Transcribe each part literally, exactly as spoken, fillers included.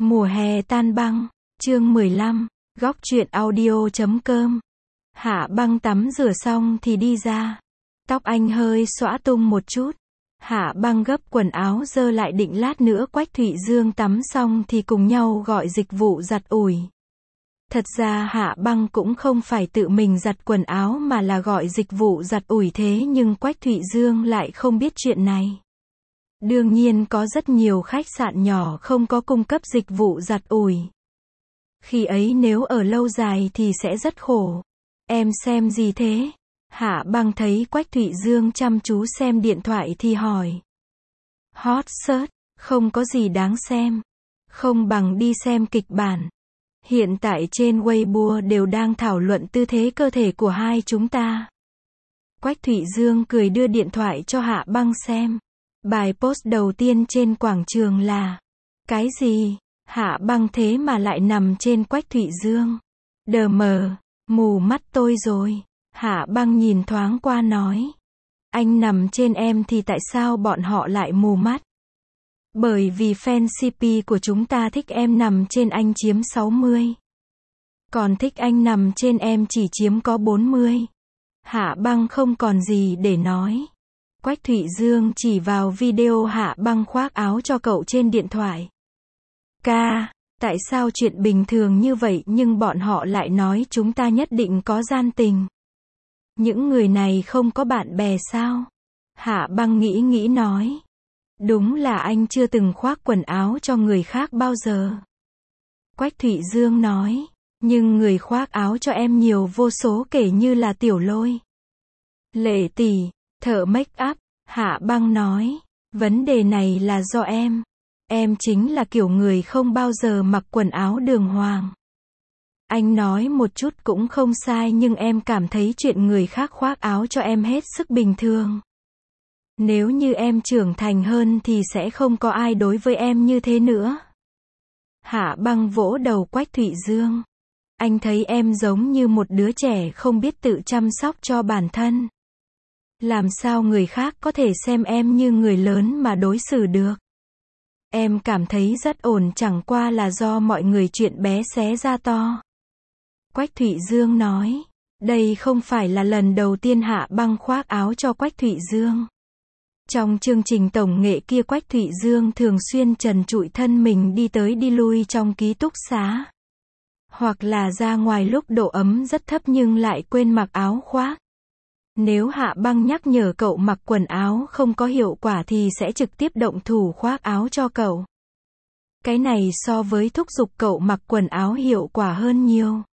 Mùa hè tan băng, chương mười lăm, góc truyện audio chấm com. Hạ Băng tắm rửa xong thì đi ra. Tóc anh hơi xõa tung một chút. Hạ Băng gấp quần áo dơ lại định lát nữa Quách Thụy Dương tắm xong thì cùng nhau gọi dịch vụ giặt ủi. Thật ra Hạ Băng cũng không phải tự mình giặt quần áo mà là gọi dịch vụ giặt ủi, thế nhưng Quách Thụy Dương lại không biết chuyện này. Đương nhiên có rất nhiều khách sạn nhỏ không có cung cấp dịch vụ giặt ủi. Khi ấy nếu ở lâu dài thì sẽ rất khổ. Em xem gì thế? Hạ Băng thấy Quách Thụy Dương chăm chú xem điện thoại thì hỏi. Hot search, không có gì đáng xem. Không bằng đi xem kịch bản. Hiện tại trên Weibo đều đang thảo luận tư thế cơ thể của hai chúng ta. Quách Thụy Dương cười đưa điện thoại cho Hạ Băng xem. Bài post đầu tiên trên quảng trường là: cái gì? Hạ Băng thế mà lại nằm trên Quách Thụy Dương. Đờ mờ, mù mắt tôi rồi. Hạ Băng nhìn thoáng qua nói. Anh nằm trên em thì tại sao bọn họ lại mù mắt? Bởi vì fan xê pê của chúng ta thích em nằm trên anh chiếm sáu mươi. Còn thích anh nằm trên em chỉ chiếm có bốn mươi. Hạ Băng không còn gì để nói. Quách Thụy Dương chỉ vào video Hạ Băng khoác áo cho cậu trên điện thoại. Ca, tại sao chuyện bình thường như vậy nhưng bọn họ lại nói chúng ta nhất định có gian tình? Những người này không có bạn bè sao? Hạ Băng nghĩ nghĩ nói. Đúng là anh chưa từng khoác quần áo cho người khác bao giờ. Quách Thụy Dương nói. Nhưng người khoác áo cho em nhiều vô số kể như là Tiểu Lôi, Lệ Tỷ, thợ make up. Hạ Băng nói. Vấn đề này là do em. Em chính là kiểu người không bao giờ mặc quần áo đường hoàng. Anh nói một chút cũng không sai nhưng em cảm thấy chuyện người khác khoác áo cho em hết sức bình thường. Nếu như em trưởng thành hơn thì sẽ không có ai đối với em như thế nữa. Hạ Băng vỗ đầu Quách Thụy Dương. Anh thấy em giống như một đứa trẻ không biết tự chăm sóc cho bản thân. Làm sao người khác có thể xem em như người lớn mà đối xử được? Em cảm thấy rất ổn, chẳng qua là do mọi người chuyện bé xé ra to. Quách Thụy Dương nói. Đây không phải là lần đầu tiên Hạ Băng khoác áo cho Quách Thụy Dương. Trong chương trình tổng nghệ kia Quách Thụy Dương thường xuyên trần trụi thân mình đi tới đi lui trong ký túc xá. Hoặc là ra ngoài lúc độ ấm rất thấp nhưng lại quên mặc áo khoác. Nếu Hạ Băng nhắc nhở cậu mặc quần áo không có hiệu quả thì sẽ trực tiếp động thủ khoác áo cho cậu. Cái này so với thúc giục cậu mặc quần áo hiệu quả hơn nhiều.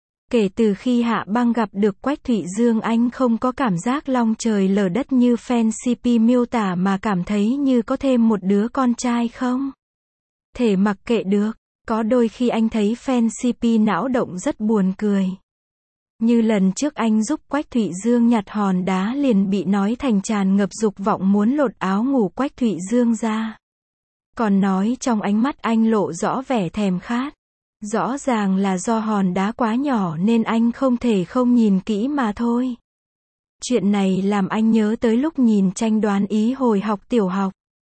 Kể từ khi Hạ Băng gặp được Quách Thụy Dương, anh không có cảm giác long trời lở đất như fan xê pê miêu tả mà cảm thấy như có thêm một đứa con trai không thể mặc kệ được. Có đôi khi anh thấy fan xê pê não động rất buồn cười. Như lần trước anh giúp Quách Thụy Dương nhặt hòn đá liền bị nói thành tràn ngập dục vọng muốn lột áo ngủ Quách Thụy Dương ra. Còn nói trong ánh mắt anh lộ rõ vẻ thèm khát. Rõ ràng là do hòn đá quá nhỏ nên anh không thể không nhìn kỹ mà thôi. Chuyện này làm anh nhớ tới lúc nhìn tranh đoán ý hồi học tiểu học.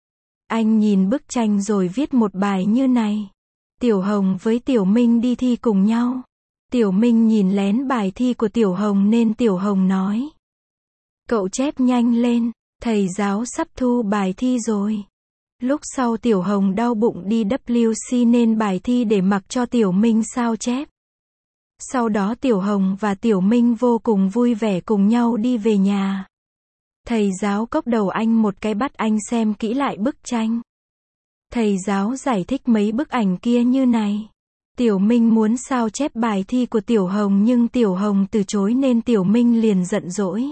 Anh nhìn bức tranh rồi viết một bài như này. Tiểu Hồng với Tiểu Minh đi thi cùng nhau. Tiểu Minh nhìn lén bài thi của Tiểu Hồng nên Tiểu Hồng nói. Cậu chép nhanh lên, thầy giáo sắp thu bài thi rồi. Lúc sau Tiểu Hồng đau bụng đi vê kép xê nên bài thi để mặc cho Tiểu Minh sao chép. Sau đó Tiểu Hồng và Tiểu Minh vô cùng vui vẻ cùng nhau đi về nhà. Thầy giáo cốc đầu anh một cái bắt anh xem kỹ lại bức tranh. Thầy giáo giải thích mấy bức ảnh kia như này. Tiểu Minh muốn sao chép bài thi của Tiểu Hồng nhưng Tiểu Hồng từ chối nên Tiểu Minh liền giận dỗi.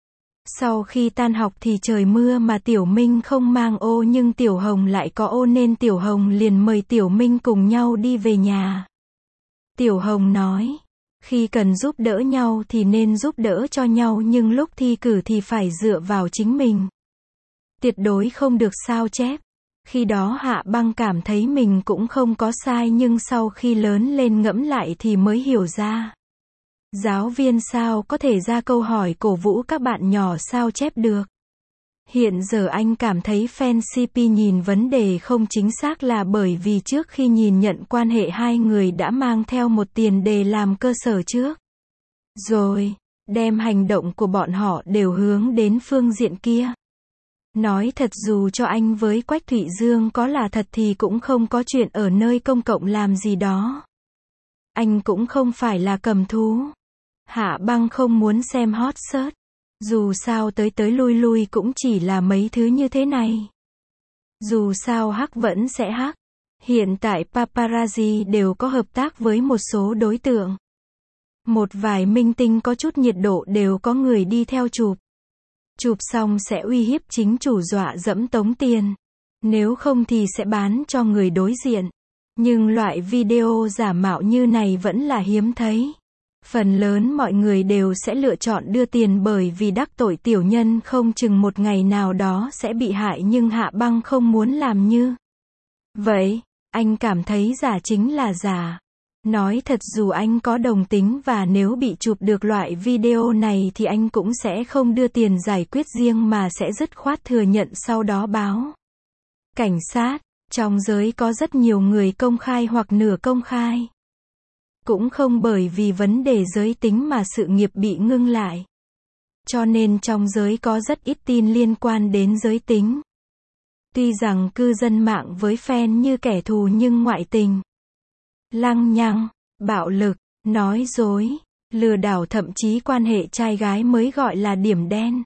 Sau khi tan học thì trời mưa mà Tiểu Minh không mang ô nhưng Tiểu Hồng lại có ô nên Tiểu Hồng liền mời Tiểu Minh cùng nhau đi về nhà. Tiểu Hồng nói, khi cần giúp đỡ nhau thì nên giúp đỡ cho nhau nhưng lúc thi cử thì phải dựa vào chính mình. Tuyệt đối không được sao chép. Khi đó Hạ Băng cảm thấy mình cũng không có sai nhưng sau khi lớn lên ngẫm lại thì mới hiểu ra. Giáo viên sao có thể ra câu hỏi cổ vũ các bạn nhỏ sao chép được. Hiện giờ anh cảm thấy fan xê pê nhìn vấn đề không chính xác là bởi vì trước khi nhìn nhận quan hệ hai người đã mang theo một tiền đề làm cơ sở trước. Rồi, đem hành động của bọn họ đều hướng đến phương diện kia. Nói thật dù cho anh với Quách Thụy Dương có là thật thì cũng không có chuyện ở nơi công cộng làm gì đó. Anh cũng không phải là cầm thú. Hạ Băng không muốn xem hot search. Dù sao tới tới lui lui cũng chỉ là mấy thứ như thế này. Dù sao hắc vẫn sẽ hắc. Hiện tại paparazzi đều có hợp tác với một số đối tượng. Một vài minh tinh có chút nhiệt độ đều có người đi theo chụp. Chụp xong sẽ uy hiếp chính chủ dọa dẫm tống tiền. Nếu không thì sẽ bán cho người đối diện. Nhưng loại video giả mạo như này vẫn là hiếm thấy. Phần lớn mọi người đều sẽ lựa chọn đưa tiền bởi vì đắc tội tiểu nhân không chừng một ngày nào đó sẽ bị hại, nhưng Hạ Băng không muốn làm như vậy. Anh cảm thấy giả chính là giả. Nói thật dù anh có đồng tính và nếu bị chụp được loại video này thì anh cũng sẽ không đưa tiền giải quyết riêng mà sẽ dứt khoát thừa nhận sau đó báo cảnh sát. Trong giới có rất nhiều người công khai hoặc nửa công khai. Cũng không bởi vì vấn đề giới tính mà sự nghiệp bị ngưng lại. Cho nên trong giới có rất ít tin liên quan đến giới tính. Tuy rằng cư dân mạng với fan như kẻ thù nhưng ngoại tình, lăng nhăng, bạo lực, nói dối, lừa đảo thậm chí quan hệ trai gái mới gọi là điểm đen.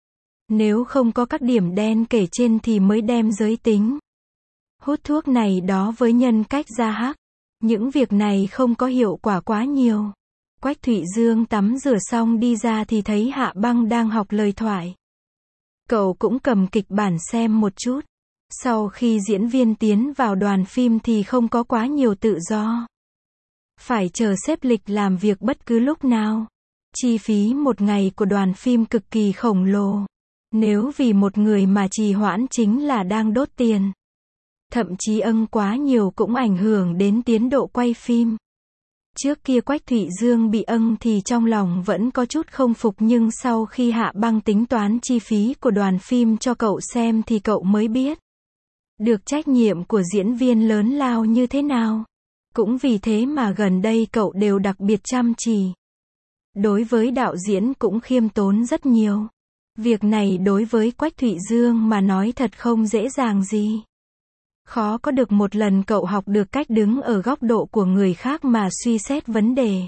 Nếu không có các điểm đen kể trên thì mới đem giới tính, hút thuốc này đó với nhân cách ra hắc. Những việc này không có hiệu quả quá nhiều. Quách Thụy Dương tắm rửa xong đi ra thì thấy Hạ Băng đang học lời thoại. Cậu cũng cầm kịch bản xem một chút. Sau khi diễn viên tiến vào đoàn phim thì không có quá nhiều tự do. Phải chờ xếp lịch làm việc bất cứ lúc nào. Chi phí một ngày của đoàn phim cực kỳ khổng lồ. Nếu vì một người mà trì hoãn chính là đang đốt tiền. Thậm chí ân quá nhiều cũng ảnh hưởng đến tiến độ quay phim. Trước kia Quách Thụy Dương bị ân thì trong lòng vẫn có chút không phục, nhưng sau khi Hạ Băng tính toán chi phí của đoàn phim cho cậu xem thì cậu mới biết được trách nhiệm của diễn viên lớn lao như thế nào. Cũng vì thế mà gần đây cậu đều đặc biệt chăm chỉ. Đối với đạo diễn cũng khiêm tốn rất nhiều. Việc này đối với Quách Thụy Dương mà nói thật không dễ dàng gì. Khó có được một lần cậu học được cách đứng ở góc độ của người khác mà suy xét vấn đề.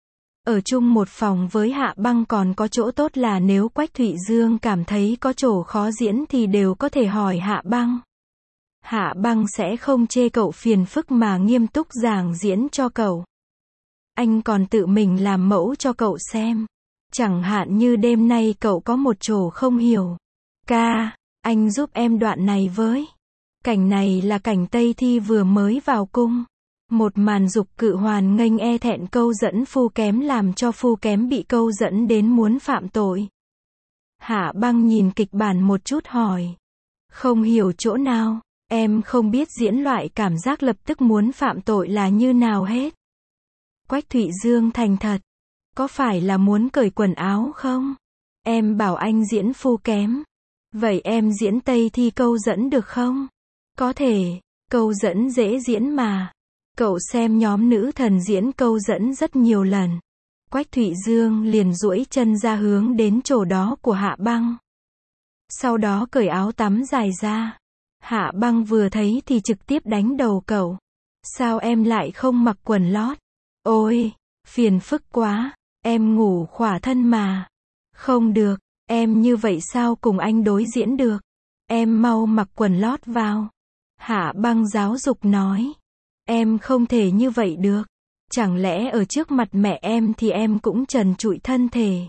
Ở chung một phòng với Hạ Băng còn có chỗ tốt là nếu Quách Thụy Dương cảm thấy có chỗ khó diễn thì đều có thể hỏi Hạ Băng. Hạ Băng sẽ không chê cậu phiền phức mà nghiêm túc giảng diễn cho cậu. Anh còn tự mình làm mẫu cho cậu xem. Chẳng hạn như đêm nay cậu có một chỗ không hiểu. Ca, anh giúp em đoạn này với. Cảnh này là cảnh Tây Thi vừa mới vào cung. Một màn dục cự hoàn nghênh e thẹn câu dẫn phu kém làm cho phu kém bị câu dẫn đến muốn phạm tội. Hạ Băng nhìn kịch bản một chút hỏi. Không hiểu chỗ nào, em không biết diễn loại cảm giác lập tức muốn phạm tội là như nào hết. Quách Thụy Dương thành thật. Có phải là muốn cởi quần áo không? Em bảo anh diễn phu kém. Vậy em diễn Tây Thi câu dẫn được không? Có thể, câu dẫn dễ diễn mà. Cậu xem nhóm nữ thần diễn câu dẫn rất nhiều lần. Quách Thụy Dương liền duỗi chân ra hướng đến chỗ đó của Hạ Băng. Sau đó cởi áo tắm dài ra. Hạ Băng vừa thấy thì trực tiếp đánh đầu cậu. Sao em lại không mặc quần lót? Ôi, phiền phức quá. Em ngủ khỏa thân mà. Không được, em như vậy sao cùng anh đối diễn được? Em mau mặc quần lót vào. Hạ Băng giáo dục nói. Em không thể như vậy được. Chẳng lẽ ở trước mặt mẹ em thì em cũng trần trụi thân thể?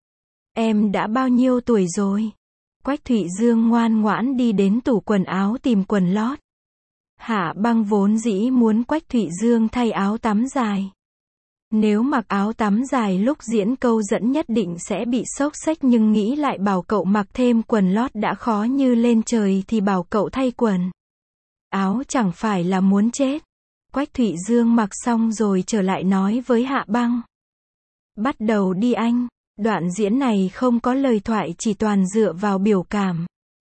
Em đã bao nhiêu tuổi rồi? Quách Thụy Dương ngoan ngoãn đi đến tủ quần áo tìm quần lót. Hạ Băng vốn dĩ muốn Quách Thụy Dương thay áo tắm dài. Nếu mặc áo tắm dài lúc diễn câu dẫn nhất định sẽ bị xốc xếch, nhưng nghĩ lại bảo cậu mặc thêm quần lót đã khó như lên trời thì bảo cậu thay quần áo chẳng phải là muốn chết. Quách Thụy Dương mặc xong rồi trở lại nói với Hạ Băng. Bắt đầu đi anh. Đoạn diễn này không có lời thoại, chỉ toàn dựa vào biểu cảm.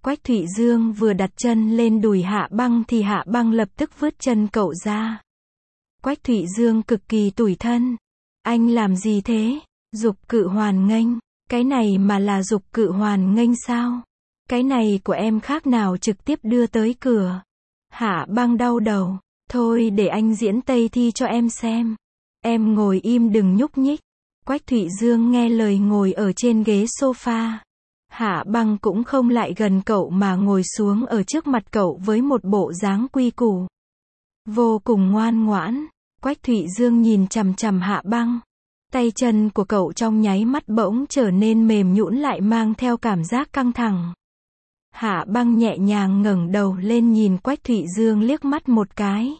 Quách Thụy Dương vừa đặt chân lên đùi Hạ Băng thì Hạ Băng lập tức vứt chân cậu ra. Quách Thụy Dương cực kỳ tủi thân. Anh làm gì thế? Dục cự hoàn nghênh. Cái này mà là dục cự hoàn nghênh sao? Cái này của em khác nào trực tiếp đưa tới cửa. Hạ Băng đau đầu. Thôi để anh diễn Tây Thi cho em xem. Em ngồi im đừng nhúc nhích. Quách Thụy Dương nghe lời ngồi ở trên ghế sofa. Hạ Băng cũng không lại gần cậu mà ngồi xuống ở trước mặt cậu với một bộ dáng quy củ. Vô cùng ngoan ngoãn. Quách Thụy Dương nhìn chằm chằm Hạ Băng. Tay chân của cậu trong nháy mắt bỗng trở nên mềm nhũn lại mang theo cảm giác căng thẳng. Hạ Băng nhẹ nhàng ngẩng đầu lên nhìn Quách Thụy Dương liếc mắt một cái.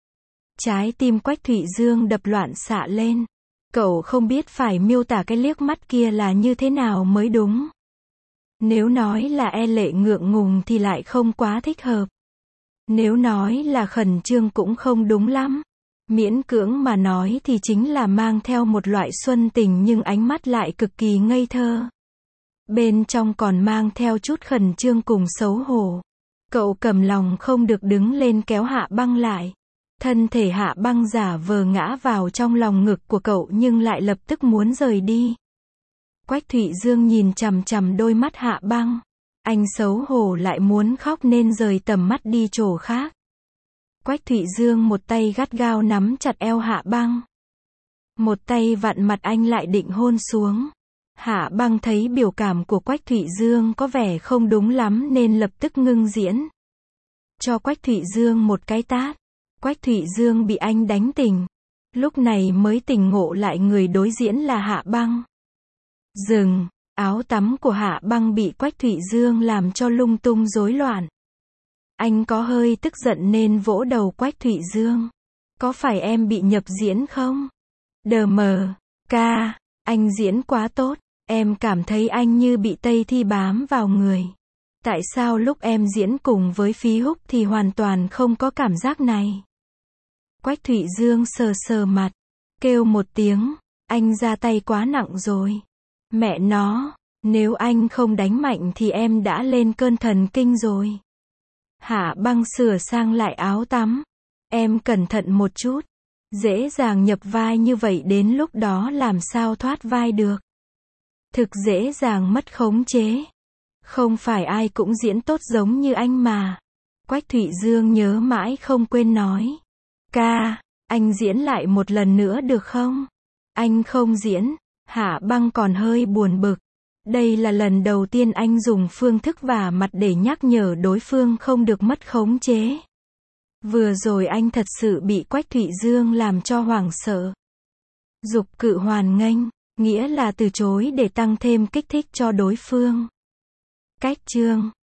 Trái tim Quách Thụy Dương đập loạn xạ lên. Cậu không biết phải miêu tả cái liếc mắt kia là như thế nào mới đúng. Nếu nói là e lệ ngượng ngùng thì lại không quá thích hợp. Nếu nói là khẩn trương cũng không đúng lắm. Miễn cưỡng mà nói thì chính là mang theo một loại xuân tình nhưng ánh mắt lại cực kỳ ngây thơ. Bên trong còn mang theo chút khẩn trương cùng xấu hổ. Cậu cầm lòng không được đứng lên kéo Hạ Băng lại. Thân thể Hạ Băng giả vờ ngã vào trong lòng ngực của cậu nhưng lại lập tức muốn rời đi. Quách Thụy Dương nhìn chằm chằm đôi mắt Hạ Băng. Anh xấu hổ lại muốn khóc nên rời tầm mắt đi chỗ khác. Quách Thụy Dương một tay gắt gao nắm chặt eo Hạ Băng. Một tay vặn mặt anh lại định hôn xuống. Hạ Băng thấy biểu cảm của Quách Thụy Dương có vẻ không đúng lắm nên lập tức ngưng diễn. Cho Quách Thụy Dương một cái tát. Quách Thụy Dương bị anh đánh tỉnh. Lúc này mới tỉnh ngộ lại người đối diễn là Hạ Băng. Dừng, áo tắm của Hạ Băng bị Quách Thụy Dương làm cho lung tung rối loạn. Anh có hơi tức giận nên vỗ đầu Quách Thụy Dương. Có phải em bị nhập diễn không? Đờ mờ, ca, anh diễn quá tốt, em cảm thấy anh như bị Tây Thi bám vào người. Tại sao lúc em diễn cùng với Phí Húc thì hoàn toàn không có cảm giác này? Quách Thụy Dương sờ sờ mặt, kêu một tiếng, anh ra tay quá nặng rồi. Mẹ nó, nếu anh không đánh mạnh thì em đã lên cơn thần kinh rồi. Hạ Băng sửa sang lại áo tắm. Em cẩn thận một chút. Dễ dàng nhập vai như vậy đến lúc đó làm sao thoát vai được. Thực dễ dàng mất khống chế. Không phải ai cũng diễn tốt giống như anh mà. Quách Thụy Dương nhớ mãi không quên nói. Ca, anh diễn lại một lần nữa được không? Anh không diễn. Hạ Băng còn hơi buồn bực. Đây là lần đầu tiên anh dùng phương thức vả mặt để nhắc nhở đối phương không được mất khống chế. Vừa rồi anh thật sự bị Quách Thụy Dương làm cho hoảng sợ. Dục cự hoàn nghênh, nghĩa là từ chối để tăng thêm kích thích cho đối phương. Cách chương